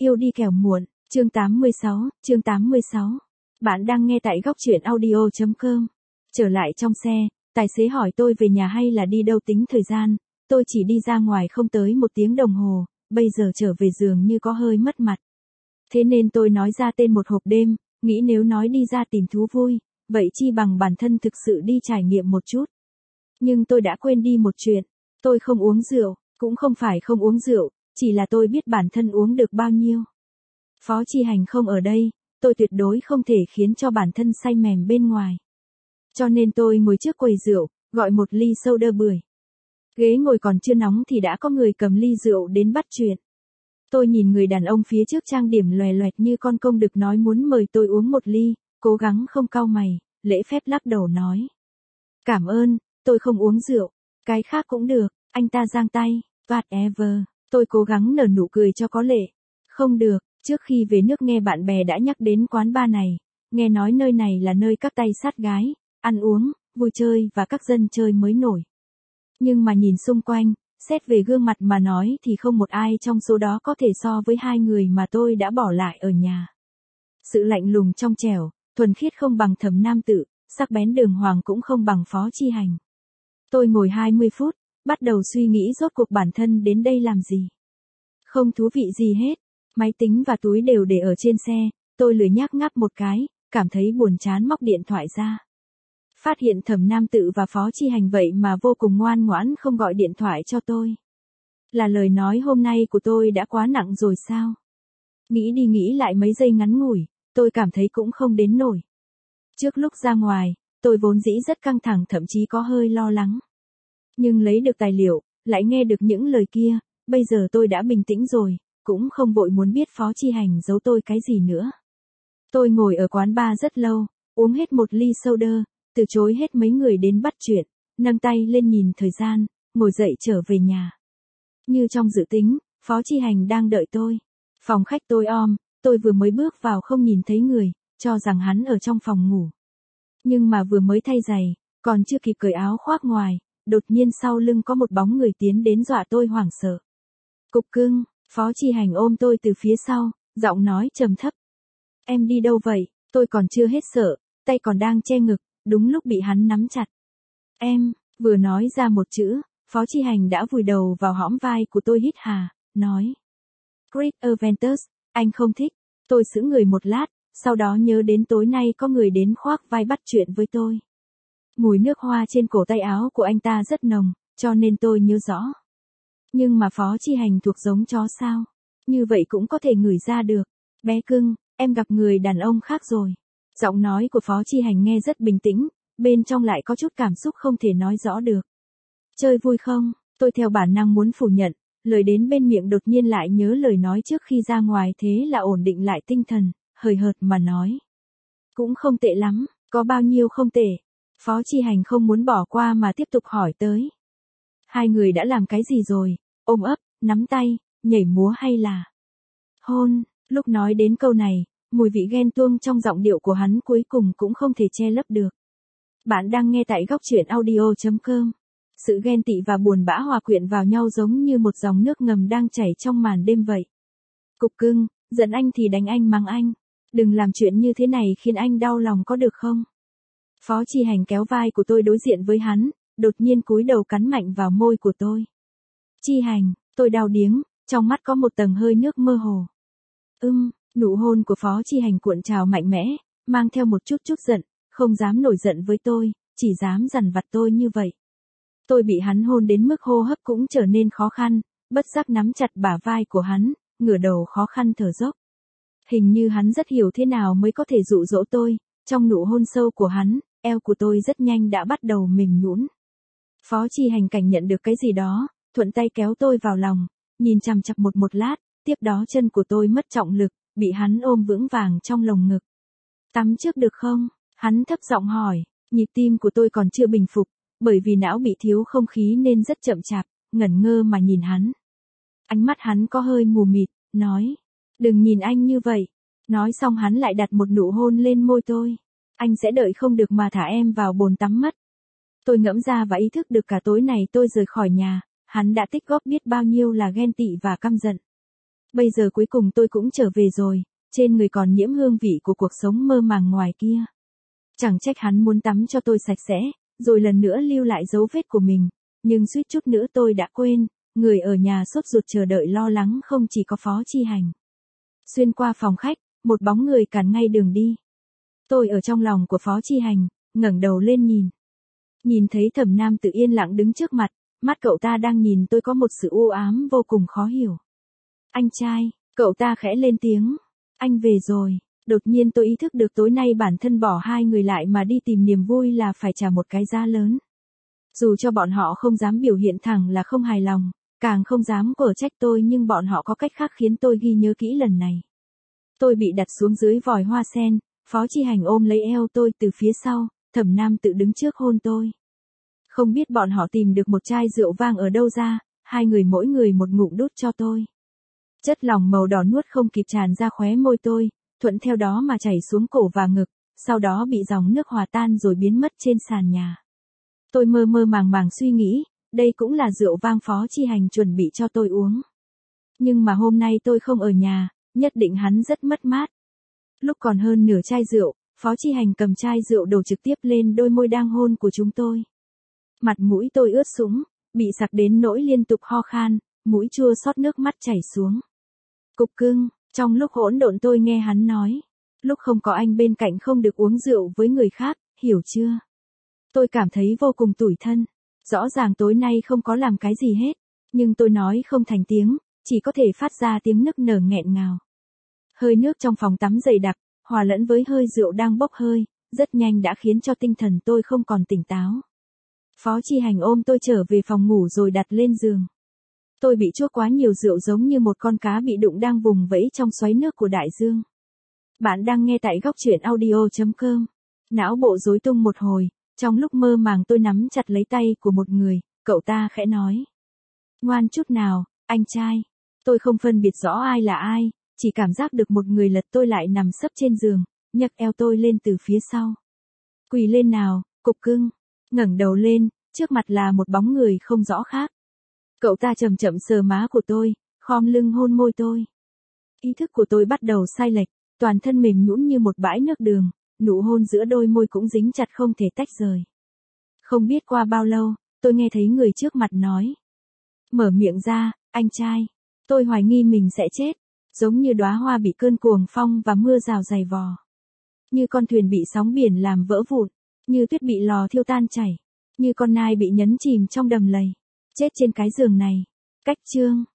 Yêu đi kẻo muộn, chương 86. Bạn đang nghe tại góc truyện audio.com. Trở lại trong xe, tài xế hỏi tôi về nhà hay là đi đâu tính thời gian, tôi chỉ đi ra ngoài không tới 1 tiếng đồng hồ, bây giờ trở về giường như có hơi mất mặt. Thế nên tôi nói ra tên một hộp đêm, nghĩ nếu nói đi ra tìm thú vui, vậy chi bằng bản thân thực sự đi trải nghiệm một chút. Nhưng tôi đã quên đi một chuyện, tôi không uống rượu, cũng không phải không uống rượu, chỉ là tôi biết bản thân uống được bao nhiêu. Phó Chi Hành không ở đây, tôi tuyệt đối không thể khiến cho bản thân say mềm bên ngoài. Cho nên tôi ngồi trước quầy rượu, gọi một ly soda bưởi. Ghế ngồi còn chưa nóng thì đã có người cầm ly rượu đến bắt chuyện. Tôi nhìn người đàn ông phía trước trang điểm loè loẹt như con công đực nói muốn mời tôi uống một ly, cố gắng không cau mày, lễ phép lắc đầu nói. Cảm ơn, tôi không uống rượu, cái khác cũng được, anh ta giang tay, whatever, tôi cố gắng nở nụ cười cho có lệ. Không được, trước khi về nước nghe bạn bè đã nhắc đến quán bar này, nghe nói nơi này là nơi các tay sát gái, ăn uống, vui chơi và các dân chơi mới nổi. Nhưng mà nhìn xung quanh, xét về gương mặt mà nói thì không một ai trong số đó có thể so với 2 người mà tôi đã bỏ lại ở nhà. Sự lạnh lùng trong trẻo, thuần khiết không bằng Thẩm Nam Tự, sắc bén đường hoàng cũng không bằng Phó Chi Hành. Tôi ngồi 20 phút, bắt đầu suy nghĩ rốt cuộc bản thân đến đây làm gì. Không thú vị gì hết, máy tính và túi đều để ở trên xe, tôi lười nhác ngáp một cái, cảm thấy buồn chán móc điện thoại ra. Phát hiện Thẩm Nam Tự và Phó Chi Hành vậy mà vô cùng ngoan ngoãn không gọi điện thoại cho tôi. Là lời nói hôm nay của tôi đã quá nặng rồi sao? Nghĩ đi nghĩ lại mấy giây ngắn ngủi, tôi cảm thấy cũng không đến nổi. Trước lúc ra ngoài, tôi vốn dĩ rất căng thẳng thậm chí có hơi lo lắng. Nhưng lấy được tài liệu, lại nghe được những lời kia, bây giờ tôi đã bình tĩnh rồi, cũng không vội muốn biết Phó Chi Hành giấu tôi cái gì nữa. Tôi ngồi ở quán bar rất lâu, uống hết một ly soda, từ chối hết mấy người đến bắt chuyện, nâng tay lên nhìn thời gian, ngồi dậy trở về nhà. Như trong dự tính, Phó Chi Hành đang đợi tôi. Phòng khách tối om, tôi vừa mới bước vào không nhìn thấy người, cho rằng hắn ở trong phòng ngủ. Nhưng mà vừa mới thay giày, còn chưa kịp cởi áo khoác ngoài, đột nhiên sau lưng có một bóng người tiến đến dọa tôi hoảng sợ. Cục cưng, Phó Chi Hành ôm tôi từ phía sau, giọng nói trầm thấp. Em đi đâu vậy? Tôi còn chưa hết sợ, tay còn đang che ngực, đúng lúc bị hắn nắm chặt. Em, vừa nói ra một chữ, Phó Chi Hành đã vùi đầu vào hõm vai của tôi hít hà, nói. Great Aventus, anh không thích. Tôi sững người một lát, sau đó nhớ đến tối nay có người đến khoác vai bắt chuyện với tôi. Mùi nước hoa trên cổ tay áo của anh ta rất nồng, cho nên tôi nhớ rõ. Nhưng mà Phó Chi Hành thuộc giống chó sao? Như vậy cũng có thể ngửi ra được. Bé cưng, em gặp người đàn ông khác rồi. Giọng nói của Phó Chi Hành nghe rất bình tĩnh, bên trong lại có chút cảm xúc không thể nói rõ được. Chơi vui không? Tôi theo bản năng muốn phủ nhận, lời đến bên miệng đột nhiên lại nhớ lời nói trước khi ra ngoài thế là ổn định lại tinh thần, hời hợt mà nói. Cũng không tệ lắm, có bao nhiêu không tệ. Phó Chi Hành không muốn bỏ qua mà tiếp tục hỏi tới. 2 người đã làm cái gì rồi? Ôm ấp, nắm tay, nhảy múa hay là hôn? Lúc nói đến câu này, mùi vị ghen tuông trong giọng điệu của hắn cuối cùng cũng không thể che lấp được. Bạn đang nghe tại góc truyện audio.com. Sự ghen tị và buồn bã hòa quyện vào nhau giống như một dòng nước ngầm đang chảy trong màn đêm vậy. Cục cưng, giận anh thì đánh anh mắng anh. Đừng làm chuyện như thế này khiến anh đau lòng có được không? Phó Chi Hành kéo vai của tôi đối diện với hắn, đột nhiên cúi đầu cắn mạnh vào môi của tôi. Chi Hành, tôi đau điếng, trong mắt có một tầng hơi nước mơ hồ. Nụ hôn của Phó Chi Hành cuộn trào mạnh mẽ, mang theo một chút giận, không dám nổi giận với tôi, chỉ dám dằn vặt tôi như vậy. Tôi bị hắn hôn đến mức hô hấp cũng trở nên khó khăn, bất giác nắm chặt bả vai của hắn, ngửa đầu khó khăn thở dốc. Hình như hắn rất hiểu thế nào mới có thể dụ dỗ tôi, trong nụ hôn sâu của hắn, eo của tôi rất nhanh đã bắt đầu mềm nhũn. Phó Chi Hành cảm nhận được cái gì đó, thuận tay kéo tôi vào lòng, nhìn chằm chằm một lát, tiếp đó chân của tôi mất trọng lực, bị hắn ôm vững vàng trong lồng ngực. Tắm trước được không? Hắn thấp giọng hỏi, nhịp tim của tôi còn chưa bình phục, bởi vì não bị thiếu không khí nên rất chậm chạp, ngẩn ngơ mà nhìn hắn. Ánh mắt hắn có hơi mù mịt, nói, đừng nhìn anh như vậy. Nói xong hắn lại đặt một nụ hôn lên môi tôi. Anh sẽ đợi không được mà thả em vào bồn tắm mất. Tôi ngẫm ra và ý thức được cả tối này tôi rời khỏi nhà, hắn đã tích góp biết bao nhiêu là ghen tị và căm giận. Bây giờ cuối cùng tôi cũng trở về rồi, trên người còn nhiễm hương vị của cuộc sống mơ màng ngoài kia. Chẳng trách hắn muốn tắm cho tôi sạch sẽ, rồi lần nữa lưu lại dấu vết của mình, nhưng suýt chút nữa tôi đã quên, người ở nhà sốt ruột chờ đợi lo lắng không chỉ có Phó Chi Hành. Xuyên qua phòng khách, một bóng người cản ngay đường đi. Tôi ở trong lòng của Phó Chi Hành, ngẩng đầu lên nhìn. Nhìn thấy Thẩm Nam Tự yên lặng đứng trước mặt, mắt cậu ta đang nhìn tôi có một sự u ám vô cùng khó hiểu. Anh trai, cậu ta khẽ lên tiếng. Anh về rồi. Đột nhiên tôi ý thức được tối nay bản thân bỏ hai người lại mà đi tìm niềm vui là phải trả một cái giá lớn. Dù cho bọn họ không dám biểu hiện thẳng là không hài lòng, càng không dám quở trách tôi, nhưng bọn họ có cách khác khiến tôi ghi nhớ kỹ lần này. Tôi bị đặt xuống dưới vòi hoa sen, Phó Chi Hành ôm lấy eo tôi từ phía sau, Thẩm Nam Tự đứng trước hôn tôi. Không biết bọn họ tìm được một chai rượu vang ở đâu ra, hai người mỗi người một ngụm đút cho tôi. Chất lỏng màu đỏ nuốt không kịp tràn ra khóe môi tôi, thuận theo đó mà chảy xuống cổ và ngực, sau đó bị dòng nước hòa tan rồi biến mất trên sàn nhà. Tôi mơ mơ màng màng suy nghĩ, đây cũng là rượu vang Phó Chi Hành chuẩn bị cho tôi uống. Nhưng mà hôm nay tôi không ở nhà, nhất định hắn rất mất mát. Lúc còn hơn nửa chai rượu, Phó Chi Hành cầm chai rượu đổ trực tiếp lên đôi môi đang hôn của chúng tôi. Mặt mũi tôi ướt sũng, bị sặc đến nỗi liên tục ho khan, mũi chua xót nước mắt chảy xuống. Cục cưng, trong lúc hỗn độn tôi nghe hắn nói. Lúc không có anh bên cạnh không được uống rượu với người khác, hiểu chưa? Tôi cảm thấy vô cùng tủi thân. Rõ ràng tối nay không có làm cái gì hết, nhưng tôi nói không thành tiếng, chỉ có thể phát ra tiếng nức nở nghẹn ngào. Hơi nước trong phòng tắm dày đặc, hòa lẫn với hơi rượu đang bốc hơi, rất nhanh đã khiến cho tinh thần tôi không còn tỉnh táo. Phó Chi Hành ôm tôi trở về phòng ngủ rồi đặt lên giường. Tôi bị chuốc quá nhiều rượu giống như một con cá bị đụng đang vùng vẫy trong xoáy nước của đại dương. Bạn đang nghe tại góc truyện audio.com. Não bộ rối tung một hồi, trong lúc mơ màng tôi nắm chặt lấy tay của một người, cậu ta khẽ nói. Ngoan chút nào, anh trai. Tôi không phân biệt rõ ai là ai, chỉ cảm giác được một người lật tôi lại nằm sấp trên giường, nhấc eo tôi lên từ phía sau. Quỳ lên nào, cục cưng. Ngẩng đầu lên, trước mặt là một bóng người không rõ khác. Cậu ta chậm chậm sờ má của tôi, khom lưng hôn môi tôi. Ý thức của tôi bắt đầu sai lệch, toàn thân mềm nhũn như một bãi nước đường, nụ hôn giữa đôi môi cũng dính chặt không thể tách rời. Không biết qua bao lâu, tôi nghe thấy người trước mặt nói. Mở miệng ra, anh trai. Tôi hoài nghi mình sẽ chết, giống như đóa hoa bị cơn cuồng phong và mưa rào dày vò. Như con thuyền bị sóng biển làm vỡ vụn, như tuyết bị lò thiêu tan chảy, như con nai bị nhấn chìm trong đầm lầy. Chết trên cái giường này. Cách chương.